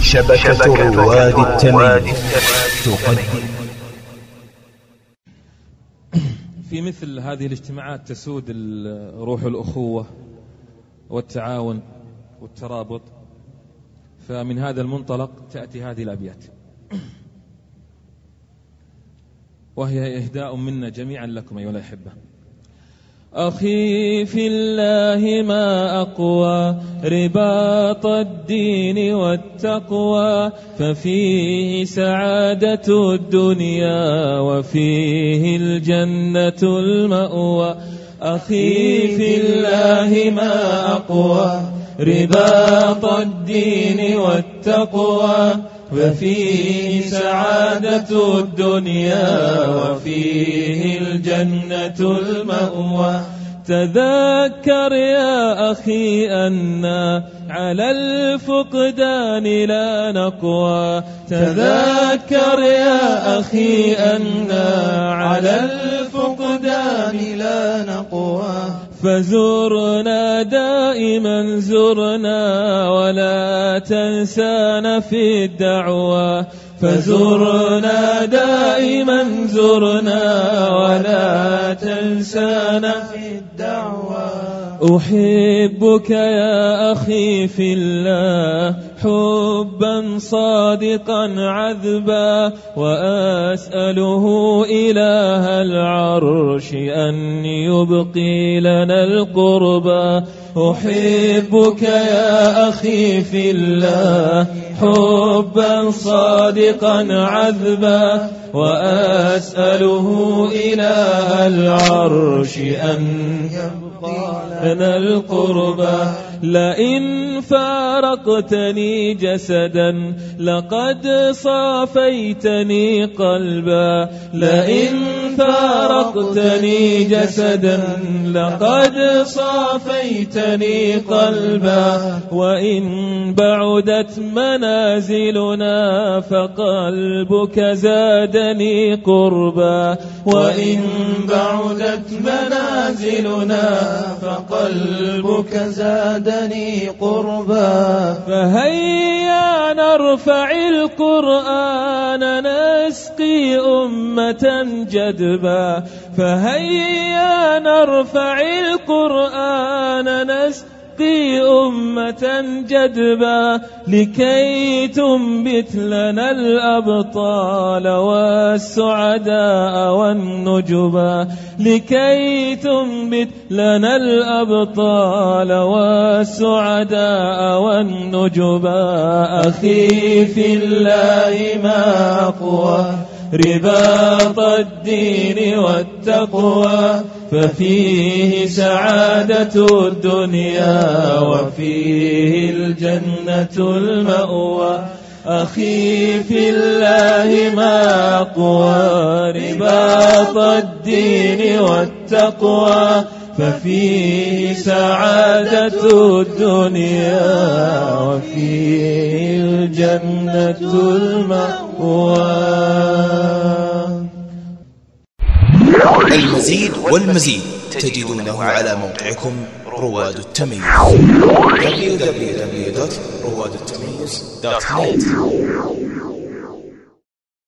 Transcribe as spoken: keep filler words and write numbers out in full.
شبكة رواد التمييز تقدم. في مثل هذه الاجتماعات تسود روح الأخوة والتعاون والترابط، فمن هذا المنطلق تأتي هذه الأبيات، وهي إهداء منا جميعا لكم أيها الأحبة. أخي في الله ما أقوى رباط الدين والتقوى، ففيه سعادة الدنيا وفيه الجنة المأوى. أخي في الله ما أقوى رباط الدين والتقوى، وفيه سعادة الدنيا وفيه الجنة المأوى. تذكر يا أخي أننا على الفقدان لا نقوى، تذكر يا أخي أننا على الفقدان لا نقوى. فزرنا دائما زرنا ولا تنسانا في الدعوة، فزرنا دائما زرنا ولا تنسانا في الدعوة. أحبك يا أخي في الله حبا صادقا عذبا، وأسأله إله العرش أن يبقي لنا القربى. أحبك يا أخي في الله حبا صادقا عذبا، وأسأله إله العرش أن يبقى لنا القربى. لئن فارقتني جسدا لقد صافيتني قلبا، لئن فارقتني جسدا لقد صافيتني قلبا. وإن بعدت منازلنا فقلبك زادني قربا، وإن بعدت منازلنا فقلبك زادني قربا. فهيا نرفع القرآن نسقي أمة جدبا، فهيا نرفع القرآن نسقي أمة جدبا، لكي تنبت لنا الأبطال والسعداء والنجبا، لكي تنبت لنا الأبطال والسعداء والنجبا. أخي في الله ما أقوى رباط الدين والتقوى، ففيه سعادة الدنيا وفيه الجنة المأوى. أخي في الله ما أقوى رباط الدين والتقوى، ففيه سعادة الدنيا وفيه الجنة المأوى. المزيد والمزيد تجدونه على موقعكم رواد التمييز دبليو دبليو دبليو دوت رواد التمييز دوت نت.